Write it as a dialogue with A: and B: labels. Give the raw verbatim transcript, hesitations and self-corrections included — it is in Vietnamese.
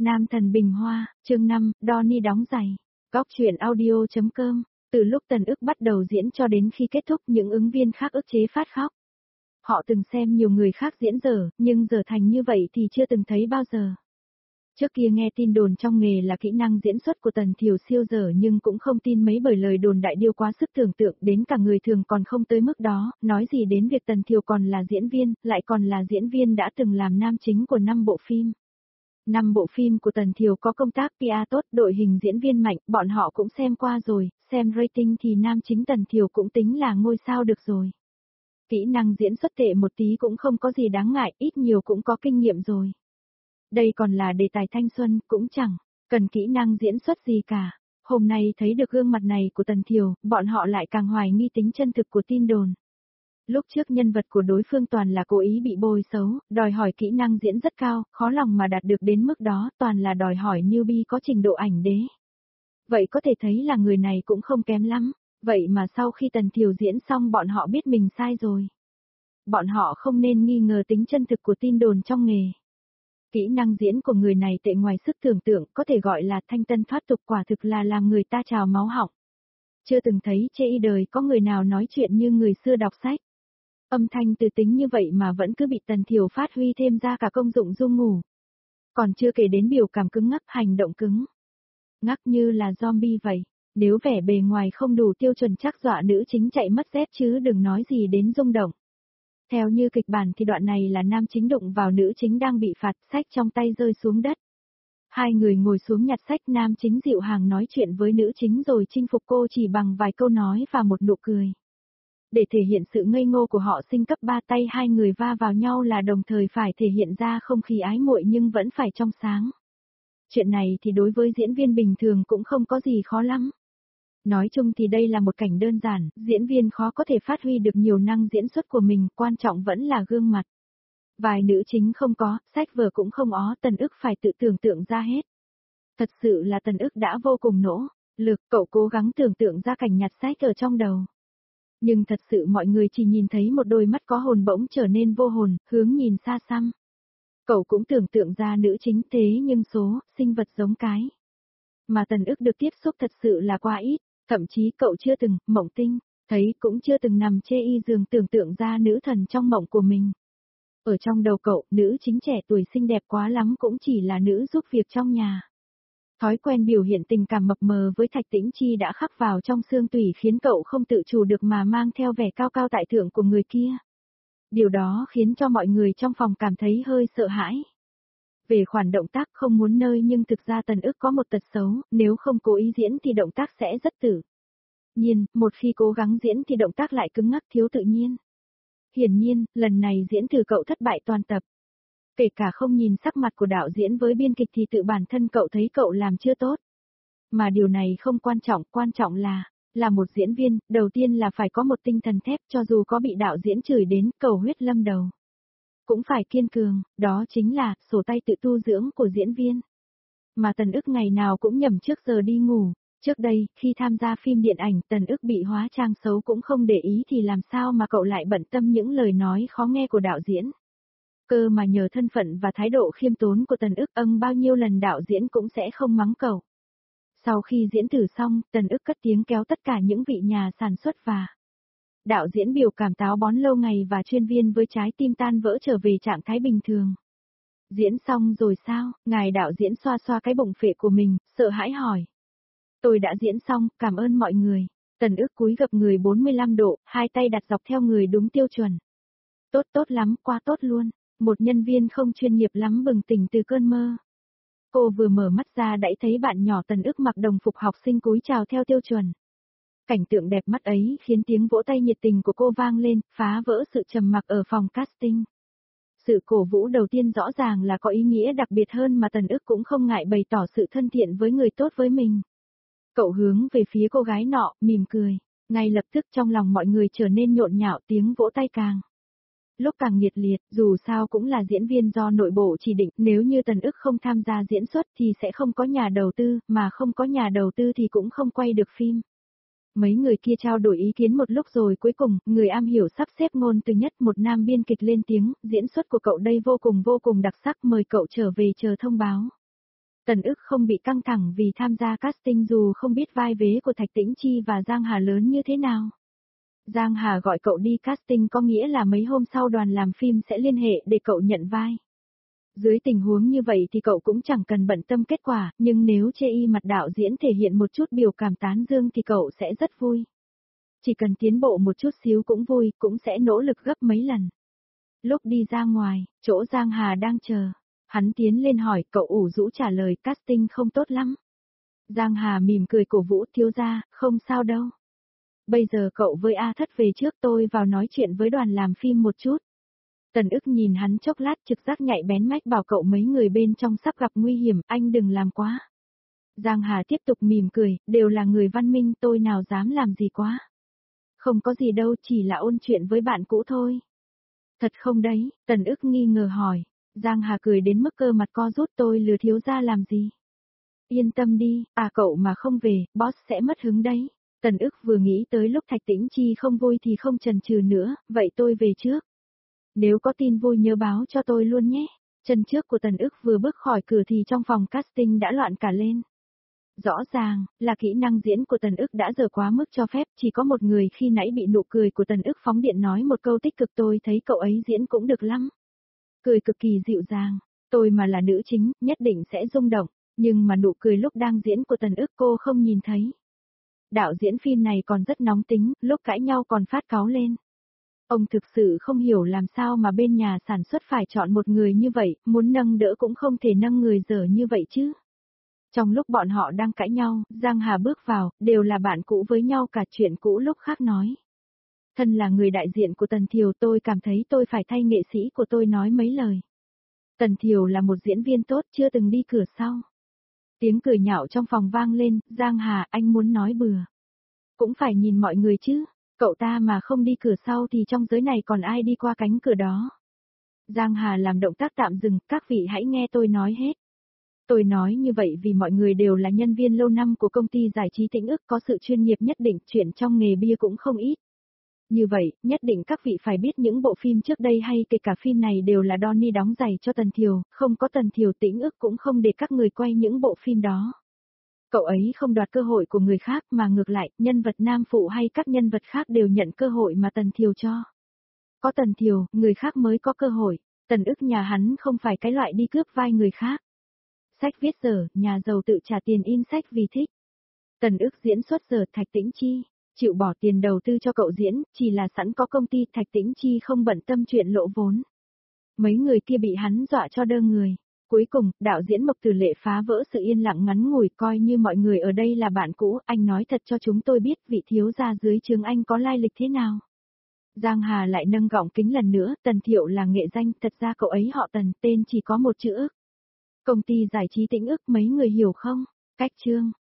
A: Nam thần bình hoa, chương năm, Donnie đóng giày. Góc truyện audio chấm com. Từ lúc Tần Ức bắt đầu diễn cho đến khi kết thúc, những ứng viên khác ức chế phát khóc. Họ từng xem nhiều người khác diễn dở, nhưng giờ thành như vậy thì chưa từng thấy bao giờ. Trước kia nghe tin đồn trong nghề là kỹ năng diễn xuất của Tần Thiều siêu dở, nhưng cũng không tin mấy bởi lời đồn đại điêu quá sức tưởng tượng, đến cả người thường còn không tới mức đó, nói gì đến việc Tần Thiều còn là diễn viên, lại còn là diễn viên đã từng làm nam chính của năm bộ phim. Năm bộ phim của Tần Thiều có công tác pê e tốt, đội hình diễn viên mạnh, bọn họ cũng xem qua rồi, xem rating thì nam chính Tần Thiều cũng tính là ngôi sao được rồi. Kỹ năng diễn xuất tệ một tí cũng không có gì đáng ngại, ít nhiều cũng có kinh nghiệm rồi. Đây còn là đề tài thanh xuân, cũng chẳng cần kỹ năng diễn xuất gì cả. Hôm nay thấy được gương mặt này của Tần Thiều, bọn họ lại càng hoài nghi tính chân thực của tin đồn. Lúc trước nhân vật của đối phương toàn là cố ý bị bôi xấu, đòi hỏi kỹ năng diễn rất cao, khó lòng mà đạt được đến mức đó, toàn là đòi hỏi newbie có trình độ ảnh đế. Vậy có thể thấy là người này cũng không kém lắm, vậy mà sau khi Tần Thiều diễn xong bọn họ biết mình sai rồi. Bọn họ không nên nghi ngờ tính chân thực của tin đồn trong nghề. Kỹ năng diễn của người này tệ ngoài sức tưởng tượng, có thể gọi là thanh tân thoát tục, quả thực là làm người ta trào máu họng. Chưa từng thấy chê y đời có người nào nói chuyện như người xưa đọc sách. Âm thanh từ tính như vậy mà vẫn cứ bị Tần Thiều phát huy thêm ra cả công dụng du ngủ. Còn chưa kể đến biểu cảm cứng ngắc, hành động cứng ngắc như là zombie vậy. Nếu vẻ bề ngoài không đủ tiêu chuẩn chắc dọa nữ chính chạy mất dép chứ đừng nói gì đến rung động. Theo như kịch bản thì đoạn này là nam chính đụng vào nữ chính đang bị phạt, sách trong tay rơi xuống đất. Hai người ngồi xuống nhặt sách, nam chính dịu hàng nói chuyện với nữ chính rồi chinh phục cô chỉ bằng vài câu nói và một nụ cười. Để thể hiện sự ngây ngô của họ, sinh cấp ba tay hai người va vào nhau là đồng thời phải thể hiện ra không khí ái muội nhưng vẫn phải trong sáng. Chuyện này thì đối với diễn viên bình thường cũng không có gì khó lắm. Nói chung thì đây là một cảnh đơn giản, diễn viên khó có thể phát huy được nhiều năng diễn xuất của mình, quan trọng vẫn là gương mặt. Vài nữ chính không có, sách vở cũng không ó, Tần Ức phải tự tưởng tượng ra hết. Thật sự là Tần Ức đã vô cùng nỗ lực, cậu cố gắng tưởng tượng ra cảnh nhặt sách ở trong đầu. Nhưng thật sự mọi người chỉ nhìn thấy một đôi mắt có hồn bỗng trở nên vô hồn, hướng nhìn xa xăm. Cậu cũng tưởng tượng ra nữ chính thế nhưng số, sinh vật giống cái. Mà Tần Ức được tiếp xúc thật sự là quá ít, thậm chí cậu chưa từng, mộng tinh, thấy cũng chưa từng nằm chê y giường tưởng tượng ra nữ thần trong mộng của mình. Ở trong đầu cậu, nữ chính trẻ tuổi xinh đẹp quá lắm cũng chỉ là nữ giúp việc trong nhà. Thói quen biểu hiện tình cảm mập mờ với Thạch Tĩnh Chi đã khắc vào trong xương tủy khiến cậu không tự chủ được mà mang theo vẻ cao cao tại thượng của người kia. Điều đó khiến cho mọi người trong phòng cảm thấy hơi sợ hãi. Về khoản động tác không muốn nơi nhưng thực ra Tần Ức có một tật xấu, nếu không cố ý diễn thì động tác sẽ rất tự nhiên, một khi cố gắng diễn thì động tác lại cứng ngắc thiếu tự nhiên. Hiển nhiên, lần này diễn thử cậu thất bại toàn tập. Kể cả không nhìn sắc mặt của đạo diễn với biên kịch thì tự bản thân cậu thấy cậu làm chưa tốt. Mà điều này không quan trọng, quan trọng là, là một diễn viên, đầu tiên là phải có một tinh thần thép, cho dù có bị đạo diễn chửi đến cầu huyết lâm đầu. Cũng phải kiên cường, đó chính là sổ tay tự tu dưỡng của diễn viên. Mà Tần Ức ngày nào cũng nhầm trước giờ đi ngủ. Trước đây, khi tham gia phim điện ảnh, Tần Ức bị hóa trang xấu cũng không để ý thì làm sao mà cậu lại bận tâm những lời nói khó nghe của đạo diễn. Cơ mà nhờ thân phận và thái độ khiêm tốn của Tần Ức, âm bao nhiêu lần đạo diễn cũng sẽ không mắng cậu. Sau khi diễn thử xong, Tần Ức cất tiếng kéo tất cả những vị nhà sản xuất và đạo diễn biểu cảm táo bón lâu ngày và chuyên viên với trái tim tan vỡ trở về trạng thái bình thường. Diễn xong rồi sao? Ngài đạo diễn xoa xoa cái bụng phệ của mình, sợ hãi hỏi. Tôi đã diễn xong, cảm ơn mọi người. Tần Ức cúi gập người bốn mươi lăm độ, hai tay đặt dọc theo người đúng tiêu chuẩn. Tốt tốt lắm, quá tốt luôn. Một nhân viên không chuyên nghiệp lắm bừng tỉnh từ cơn mơ. Cô vừa mở mắt ra đã thấy bạn nhỏ Tần Ức mặc đồng phục học sinh cúi chào theo tiêu chuẩn. Cảnh tượng đẹp mắt ấy khiến tiếng vỗ tay nhiệt tình của cô vang lên, phá vỡ sự trầm mặc ở phòng casting. Sự cổ vũ đầu tiên rõ ràng là có ý nghĩa đặc biệt hơn mà Tần Ức cũng không ngại bày tỏ sự thân thiện với người tốt với mình. Cậu hướng về phía cô gái nọ, mỉm cười. Ngay lập tức trong lòng mọi người trở nên nhộn nhạo, tiếng vỗ tay càng lúc càng nhiệt liệt, dù sao cũng là diễn viên do nội bộ chỉ định, nếu như Tần Ức không tham gia diễn xuất thì sẽ không có nhà đầu tư, mà không có nhà đầu tư thì cũng không quay được phim. Mấy người kia trao đổi ý kiến một lúc rồi cuối cùng, người am hiểu sắp xếp ngôn từ nhất, một nam biên kịch lên tiếng, diễn xuất của cậu đây vô cùng vô cùng đặc sắc, mời cậu trở về chờ thông báo. Tần ức không bị căng thẳng vì tham gia casting dù không biết vai vế của Thạch Tĩnh Chi và Giang Hà lớn như thế nào. Giang Hà gọi cậu đi casting có nghĩa là mấy hôm sau đoàn làm phim sẽ liên hệ để cậu nhận vai. Dưới tình huống như vậy thì cậu cũng chẳng cần bận tâm kết quả, nhưng nếu chê y mặt đạo diễn thể hiện một chút biểu cảm tán dương thì cậu sẽ rất vui. Chỉ cần tiến bộ một chút xíu cũng vui, cũng sẽ nỗ lực gấp mấy lần. Lúc đi ra ngoài, chỗ Giang Hà đang chờ. Hắn tiến lên hỏi, cậu ủ rũ trả lời casting không tốt lắm. Giang Hà mỉm cười cổ vũ, thiếu gia, không sao đâu. Bây giờ cậu với A Thất về trước, tôi vào nói chuyện với đoàn làm phim một chút. Tần ức nhìn hắn chốc lát, trực giác nhạy bén mách bảo cậu mấy người bên trong sắp gặp nguy hiểm, anh đừng làm quá. Giang Hà tiếp tục mỉm cười, đều là người văn minh, tôi nào dám làm gì quá. Không có gì đâu, chỉ là ôn chuyện với bạn cũ thôi. Thật không đấy, Tần ức nghi ngờ hỏi. Giang Hà cười đến mức cơ mặt co rút, tôi lừa thiếu gia làm gì. Yên tâm đi, à cậu mà không về, boss sẽ mất hứng đấy. Tần ức vừa nghĩ tới lúc Thạch Tĩnh Chi không vui thì không chần chừ nữa, vậy tôi về trước. Nếu có tin vui nhớ báo cho tôi luôn nhé. Chân trước của Tần ức vừa bước khỏi cửa thì trong phòng casting đã loạn cả lên. Rõ ràng, là kỹ năng diễn của Tần ức đã dở quá mức cho phép, chỉ có một người khi nãy bị nụ cười của Tần ức phóng điện nói một câu tích cực, tôi thấy cậu ấy diễn cũng được lắm. Cười cực kỳ dịu dàng, tôi mà là nữ chính, nhất định sẽ rung động, nhưng mà nụ cười lúc đang diễn của Tần ức cô không nhìn thấy. Đạo diễn phim này còn rất nóng tính, lúc cãi nhau còn phát cáu lên. Ông thực sự không hiểu làm sao mà bên nhà sản xuất phải chọn một người như vậy, muốn nâng đỡ cũng không thể nâng người dở như vậy chứ. Trong lúc bọn họ đang cãi nhau, Giang Hà bước vào, đều là bạn cũ với nhau, cả chuyện cũ lúc khác nói. Thân là người đại diện của Tần Thiều, tôi cảm thấy tôi phải thay nghệ sĩ của tôi nói mấy lời. Tần Thiều là một diễn viên tốt, chưa từng đi cửa sau. Tiếng cười nhạo trong phòng vang lên, Giang Hà, anh muốn nói bừa. Cũng phải nhìn mọi người chứ, cậu ta mà không đi cửa sau thì trong giới này còn ai đi qua cánh cửa đó. Giang Hà làm động tác tạm dừng, các vị hãy nghe tôi nói hết. Tôi nói như vậy vì mọi người đều là nhân viên lâu năm của công ty giải trí Tĩnh ức, có sự chuyên nghiệp nhất định, chuyện trong nghề bia cũng không ít. Như vậy, nhất định các vị phải biết những bộ phim trước đây hay kể cả phim này đều là Donnie đóng giày cho Tần Thiều, không có Tần Thiều Tĩnh ức cũng không để các người quay những bộ phim đó. Cậu ấy không đoạt cơ hội của người khác mà ngược lại, nhân vật nam phụ hay các nhân vật khác đều nhận cơ hội mà Tần Thiều cho. Có Tần Thiều, người khác mới có cơ hội, Tần ức nhà hắn không phải cái loại đi cướp vai người khác. Sách viết dở, nhà giàu tự trả tiền in sách vì thích. Tần ức diễn xuất giờ, Thạch Tĩnh Chi chịu bỏ tiền đầu tư cho cậu diễn, chỉ là sẵn có công ty, Thạch Tĩnh Chi không bận tâm chuyện lỗ vốn. Mấy người kia bị hắn dọa cho đơ người. Cuối cùng, đạo diễn Mộc Tử Lệ phá vỡ sự yên lặng ngắn ngủi, coi như mọi người ở đây là bạn cũ, anh nói thật cho chúng tôi biết vị thiếu gia dưới trướng anh có lai lịch thế nào. Giang Hà lại nâng gọng kính lần nữa, Tần Thiệu là nghệ danh, thật ra cậu ấy họ Tần, tên chỉ có một chữ ức. Công ty giải trí Tĩnh ức mấy người hiểu không? Cách chương.